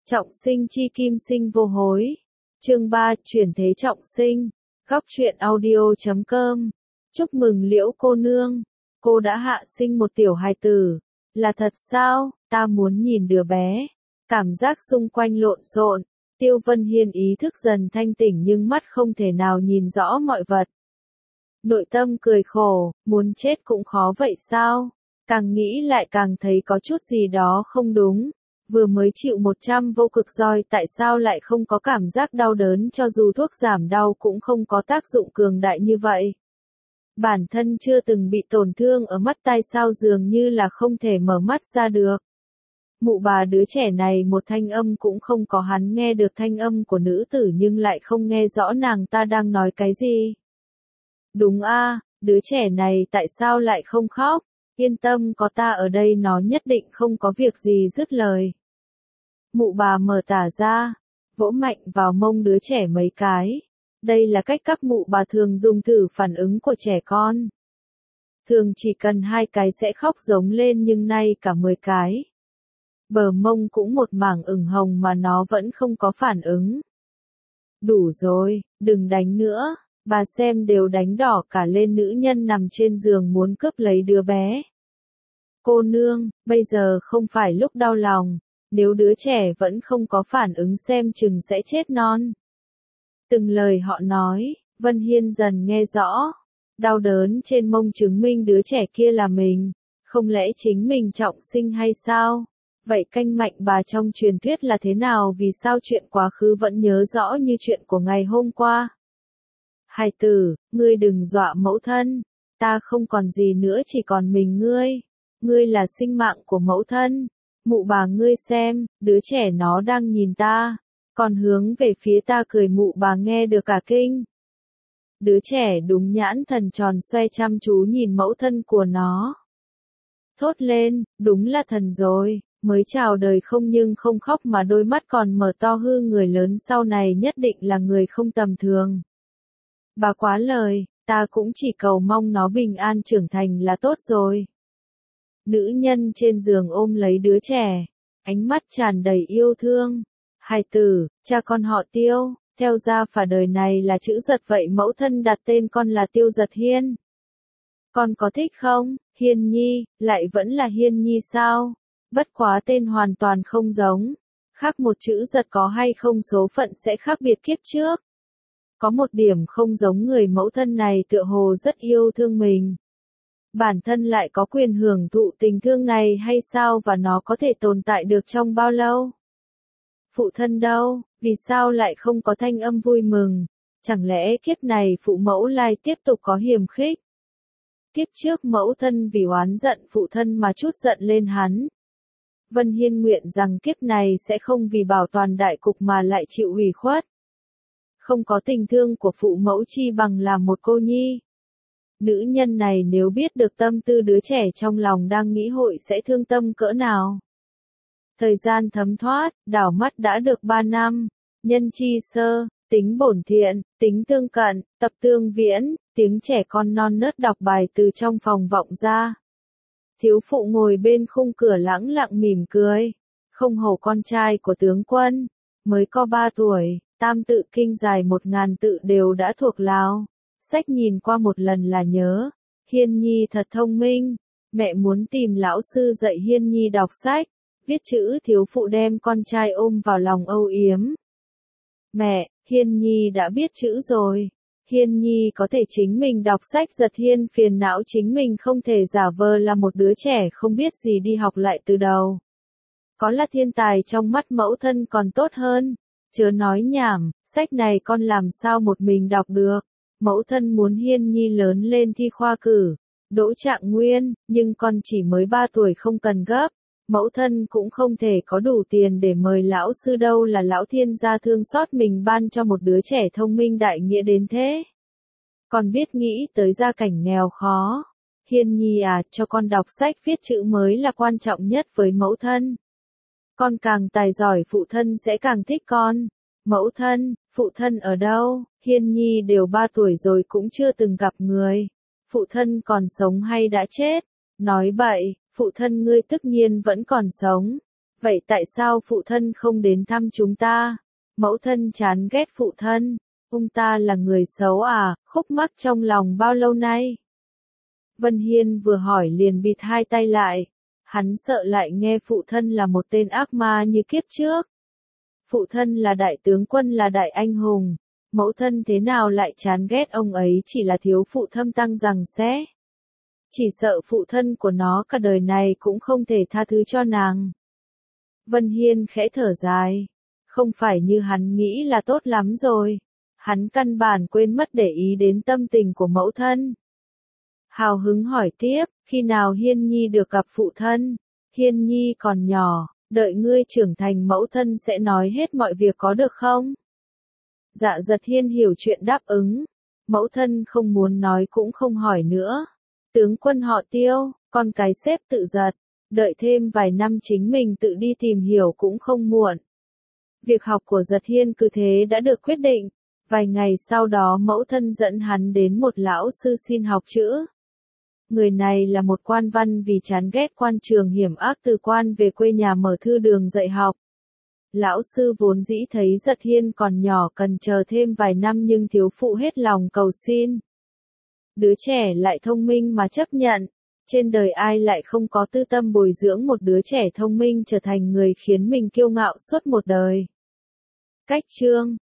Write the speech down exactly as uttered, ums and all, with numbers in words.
Trọng sinh chi kim sinh vô hối. Chương ba, chuyển thế trọng sinh. Góc truyện audio chấm com. Chúc mừng Liễu cô nương, cô đã hạ sinh một tiểu hài tử. Là thật sao? Ta muốn nhìn đứa bé. Cảm giác xung quanh lộn xộn. Tiêu Vân Hiên ý thức dần thanh tỉnh nhưng mắt không thể nào nhìn rõ mọi vật. Nội tâm cười khổ, muốn chết cũng khó vậy sao? Càng nghĩ lại càng thấy có chút gì đó không đúng. Vừa mới chịu một trăm vô cực roi tại sao lại không có cảm giác đau đớn, cho dù thuốc giảm đau cũng không có tác dụng cường đại như vậy. Bản thân chưa từng bị tổn thương ở mắt tai sao dường như là không thể mở mắt ra được. Mụ bà đứa trẻ này một thanh âm cũng không có, hắn nghe được thanh âm của nữ tử nhưng lại không nghe rõ nàng ta đang nói cái gì. Đúng a, đứa trẻ này tại sao lại không khóc? Yên tâm, có ta ở đây nó nhất định không có việc gì. Dứt lời, mụ bà mở tả ra, vỗ mạnh vào mông đứa trẻ mấy cái. Đây là cách các mụ bà thường dùng thử phản ứng của trẻ con. Thường chỉ cần hai cái sẽ khóc giống lên nhưng nay cả mười cái. Bờ mông cũng một mảng ửng hồng mà nó vẫn không có phản ứng. Đủ rồi, đừng đánh nữa. Bà xem đều đánh đỏ cả lên. Nữ nhân nằm trên giường muốn cướp lấy đứa bé. Cô nương, bây giờ không phải lúc đau lòng. Nếu đứa trẻ vẫn không có phản ứng xem chừng sẽ chết non. Từng lời họ nói, Vân Hiên dần nghe rõ. Đau đớn trên mông chứng minh đứa trẻ kia là mình. Không lẽ chính mình trọng sinh hay sao? Vậy canh mạnh bà trong truyền thuyết là thế nào? Vì sao chuyện quá khứ vẫn nhớ rõ như chuyện của ngày hôm qua? Hài tử, ngươi đừng dọa mẫu thân. Ta không còn gì nữa, chỉ còn mình ngươi. Ngươi là sinh mạng của mẫu thân. Mụ bà ngươi xem, đứa trẻ nó đang nhìn ta. Còn hướng về phía ta cười. Mụ bà nghe được cả kinh. Đứa trẻ đúng nhãn thần tròn xoe chăm chú nhìn mẫu thân của nó. Thốt lên, đúng là thần rồi. Mới chào đời không nhưng không khóc mà đôi mắt còn mở to hư, người lớn sau này nhất định là người không tầm thường. Bà quá lời, ta cũng chỉ cầu mong nó bình an trưởng thành là tốt rồi. Nữ nhân trên giường ôm lấy đứa trẻ, ánh mắt tràn đầy yêu thương. Hài tử, cha con họ Tiêu, theo gia phả đời này là chữ Giật, vậy mẫu thân đặt tên con là Tiêu Giật Hiên. Con có thích không? Hiên Nhi, lại vẫn là Hiên Nhi sao? Bất quá tên hoàn toàn không giống. Khác một chữ Giật có hay không số phận sẽ khác biệt kiếp trước. Có một điểm không giống, người mẫu thân này tựa hồ rất yêu thương mình. Bản thân lại có quyền hưởng thụ tình thương này hay sao, và nó có thể tồn tại được trong bao lâu? Phụ thân đâu, vì sao lại không có thanh âm vui mừng? Chẳng lẽ kiếp này phụ mẫu lại tiếp tục có hiềm khích? Kiếp trước mẫu thân vì oán giận phụ thân mà chút giận lên hắn. Vân Hiên nguyện rằng kiếp này sẽ không vì bảo toàn đại cục mà lại chịu ủy khuất. Không có tình thương của phụ mẫu chi bằng là một cô nhi. Nữ nhân này nếu biết được tâm tư đứa trẻ trong lòng đang nghĩ hội sẽ thương tâm cỡ nào. Thời gian thấm thoát, đảo mắt đã được ba năm. Nhân chi sơ, tính bổn thiện, tính tương cận, tập tương viễn. Tiếng trẻ con non nớt đọc bài từ trong phòng vọng ra. Thiếu phụ ngồi bên khung cửa lẳng lặng mỉm cười. Không hổ con trai của tướng quân, mới có ba tuổi, tam tự kinh dài một ngàn tự đều đã thuộc lào. Sách nhìn qua một lần là nhớ. Hiên Nhi thật thông minh. Mẹ muốn tìm lão sư dạy Hiên Nhi đọc sách, viết chữ. Thiếu phụ đem con trai ôm vào lòng âu yếm. Mẹ, Hiên Nhi đã biết chữ rồi. Hiên Nhi có thể chính mình đọc sách. Giật Hiên phiền não chính mình không thể giả vờ là một đứa trẻ không biết gì đi học lại từ đầu. Có là thiên tài trong mắt mẫu thân còn tốt hơn. Chớ nói nhảm, sách này con làm sao một mình đọc được. Mẫu thân muốn Hiên Nhi lớn lên thi khoa cử, đỗ trạng nguyên, nhưng con chỉ mới ba tuổi không cần gấp. Mẫu thân cũng không thể có đủ tiền để mời lão sư, đâu là lão thiên gia thương xót mình ban cho một đứa trẻ thông minh đại nghĩa đến thế. Con biết nghĩ tới gia cảnh nghèo khó. Hiên Nhi à, cho con đọc sách viết chữ mới là quan trọng nhất với mẫu thân. Con càng tài giỏi phụ thân sẽ càng thích con. Mẫu thân, phụ thân ở đâu? Hiên Nhi đều ba tuổi rồi cũng chưa từng gặp người. Phụ thân còn sống hay đã chết? Nói bậy, phụ thân ngươi tất nhiên vẫn còn sống. Vậy tại sao phụ thân không đến thăm chúng ta? Mẫu thân chán ghét phụ thân. Ông ta là người xấu à, khúc mắc trong lòng bao lâu nay? Vân Hiên vừa hỏi liền bịt hai tay lại. Hắn sợ lại nghe phụ thân là một tên ác ma như kiếp trước. Phụ thân là đại tướng quân, là đại anh hùng. Mẫu thân thế nào lại chán ghét ông ấy, chỉ là thiếu phụ thâm tăng rằng sẽ. Chỉ sợ phụ thân của nó cả đời này cũng không thể tha thứ cho nàng. Vân Hiên khẽ thở dài. Không phải như hắn nghĩ là tốt lắm rồi. Hắn căn bản quên mất để ý đến tâm tình của mẫu thân. Hào hứng hỏi tiếp, khi nào Hiên Nhi được gặp phụ thân? Hiên Nhi còn nhỏ, đợi ngươi trưởng thành mẫu thân sẽ nói hết mọi việc có được không? Dạ Giật Hiên hiểu chuyện đáp ứng. Mẫu thân không muốn nói cũng không hỏi nữa. Tướng quân họ Tiêu, con cái xếp tự Giật. Đợi thêm vài năm chính mình tự đi tìm hiểu cũng không muộn. Việc học của Giật Hiên cứ thế đã được quyết định. Vài ngày sau đó mẫu thân dẫn hắn đến một lão sư xin học chữ. Người này là một quan văn, vì chán ghét quan trường hiểm ác từ quan về quê nhà mở thư đường dạy học. Lão sư vốn dĩ thấy Giật Hiên còn nhỏ cần chờ thêm vài năm, nhưng thiếu phụ hết lòng cầu xin. Đứa trẻ lại thông minh mà chấp nhận. Trên đời ai lại không có tư tâm bồi dưỡng một đứa trẻ thông minh trở thành người khiến mình kiêu ngạo suốt một đời. Cách chương